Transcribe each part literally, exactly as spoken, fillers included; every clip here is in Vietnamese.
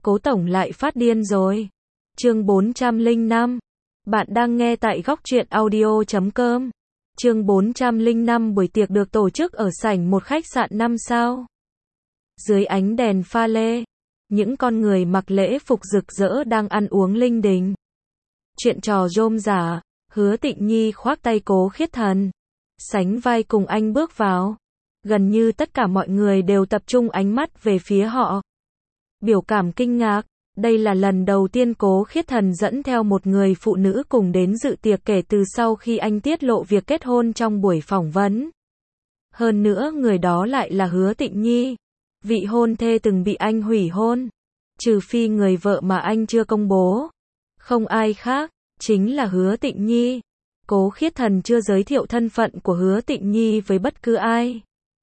Cố tổng lại phát điên rồi. Chương bốn trăm lẻ năm. Bạn đang nghe tại góc truyện audio chấm com. Chương bốn trăm lẻ năm. Buổi tiệc được tổ chức ở sảnh một khách sạn năm sao. Dưới ánh đèn pha lê, những con người mặc lễ phục rực rỡ đang ăn uống linh đình. Chuyện trò rôm rả, Hứa Tịnh Nhi khoác tay Cố Khiết Thần, sánh vai cùng anh bước vào. Gần như tất cả mọi người đều tập trung ánh mắt về phía họ. Biểu cảm kinh ngạc, đây là lần đầu tiên Cố Khiết Thần dẫn theo một người phụ nữ cùng đến dự tiệc kể từ sau khi anh tiết lộ việc kết hôn trong buổi phỏng vấn. Hơn nữa người đó lại là Hứa Tịnh Nhi, vị hôn thê từng bị anh hủy hôn. Trừ phi người vợ mà anh chưa công bố. Không ai khác, chính là Hứa Tịnh Nhi. Cố Khiết Thần chưa giới thiệu thân phận của Hứa Tịnh Nhi với bất cứ ai.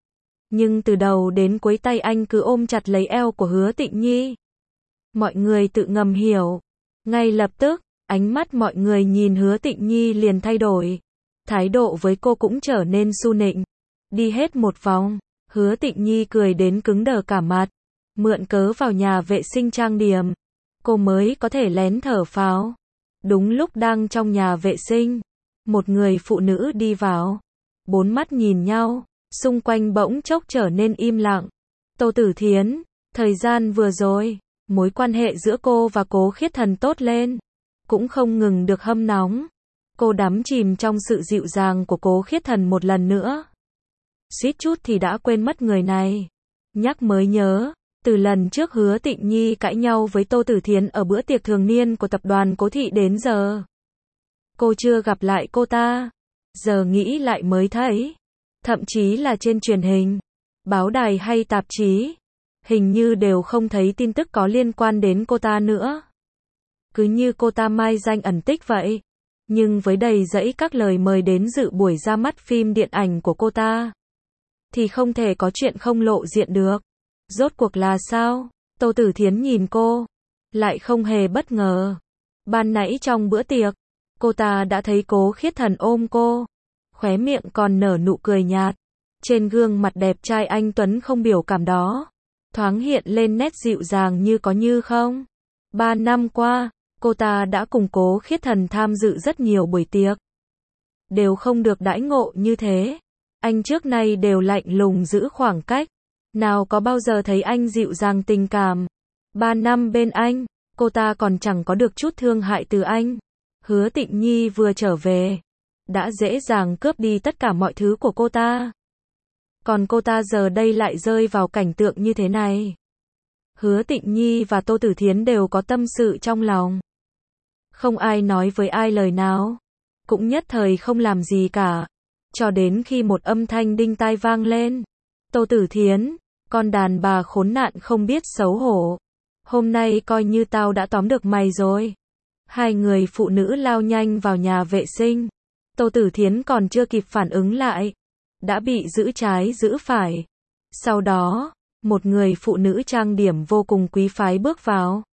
Nhưng từ đầu đến cuối tay anh cứ ôm chặt lấy eo của Hứa Tịnh Nhi. Mọi người tự ngầm hiểu. Ngay lập tức, ánh mắt mọi người nhìn Hứa Tịnh Nhi liền thay đổi. Thái độ với cô cũng trở nên su nịnh. Đi hết một vòng, Hứa Tịnh Nhi cười đến cứng đờ cả mặt. Mượn cớ vào nhà vệ sinh trang điểm, cô mới có thể lén thở phào. Đúng lúc đang trong nhà vệ sinh, một người phụ nữ đi vào. Bốn mắt nhìn nhau, xung quanh bỗng chốc trở nên im lặng. Tô Tử Thiến, thời gian vừa rồi, mối quan hệ giữa cô và Cố Khiết Thần tốt lên, cũng không ngừng được hâm nóng. Cô đắm chìm trong sự dịu dàng của Cố Khiết Thần một lần nữa. Suýt chút thì đã quên mất người này. Nhắc mới nhớ, từ lần trước Hứa Tịnh Nhi cãi nhau với Tô Tử Thiến ở bữa tiệc thường niên của tập đoàn Cố Thị đến giờ, cô chưa gặp lại cô ta. Giờ nghĩ lại mới thấy, thậm chí là trên truyền hình, báo đài hay tạp chí, hình như đều không thấy tin tức có liên quan đến cô ta nữa. Cứ như cô ta mai danh ẩn tích vậy. Nhưng với đầy dẫy các lời mời đến dự buổi ra mắt phim điện ảnh của cô ta, thì không thể có chuyện không lộ diện được. Rốt cuộc là sao? Tô Tử Thiến nhìn cô, lại không hề bất ngờ. Ban nãy trong bữa tiệc, cô ta đã thấy Cố Khiết Thần ôm cô, khóe miệng còn nở nụ cười nhạt. Trên gương mặt đẹp trai anh tuấn không biểu cảm đó, thoáng hiện lên nét dịu dàng như có như không. Ba năm qua, cô ta đã cùng Cố Khiết Thần tham dự rất nhiều buổi tiệc, đều không được đãi ngộ như thế. Anh trước nay đều lạnh lùng giữ khoảng cách, nào có bao giờ thấy anh dịu dàng tình cảm. Ba năm bên anh, cô ta còn chẳng có được chút thương hại từ anh. Hứa Tịnh Nhi vừa trở về, đã dễ dàng cướp đi tất cả mọi thứ của cô ta. Còn cô ta giờ đây lại rơi vào cảnh tượng như thế này. Hứa Tịnh Nhi và Tô Tử Thiến đều có tâm sự trong lòng. Không ai nói với ai lời nào, cũng nhất thời không làm gì cả. Cho đến khi một âm thanh đinh tai vang lên. Tô Tử Thiến, con đàn bà khốn nạn không biết xấu hổ. Hôm nay coi như tao đã tóm được mày rồi. Hai người phụ nữ lao nhanh vào nhà vệ sinh. Tô Tử Thiến còn chưa kịp phản ứng lại, đã bị giữ trái giữ phải. Sau đó, một người phụ nữ trang điểm vô cùng quý phái bước vào.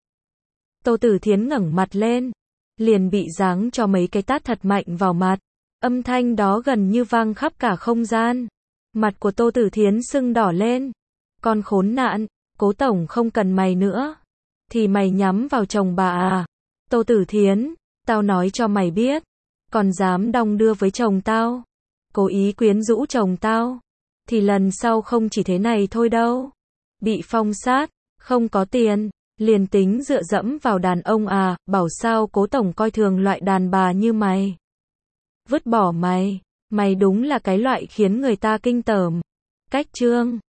Tô Tử Thiến ngẩng mặt lên, liền bị giáng cho mấy cái tát thật mạnh vào mặt. Âm thanh đó gần như vang khắp cả không gian. Mặt của Tô Tử Thiến sưng đỏ lên. Con khốn nạn, Cố tổng không cần mày nữa, thì mày nhắm vào chồng bà à? Tô Tử Thiến, tao nói cho mày biết, còn dám đong đưa với chồng tao, cố ý quyến rũ chồng tao, thì lần sau không chỉ thế này thôi đâu. Bị phong sát, không có tiền, liền tính dựa dẫm vào đàn ông à? Bảo sao Cố tổng coi thường loại đàn bà như mày. Vứt bỏ mày, mày đúng là cái loại khiến người ta kinh tởm. Cách chương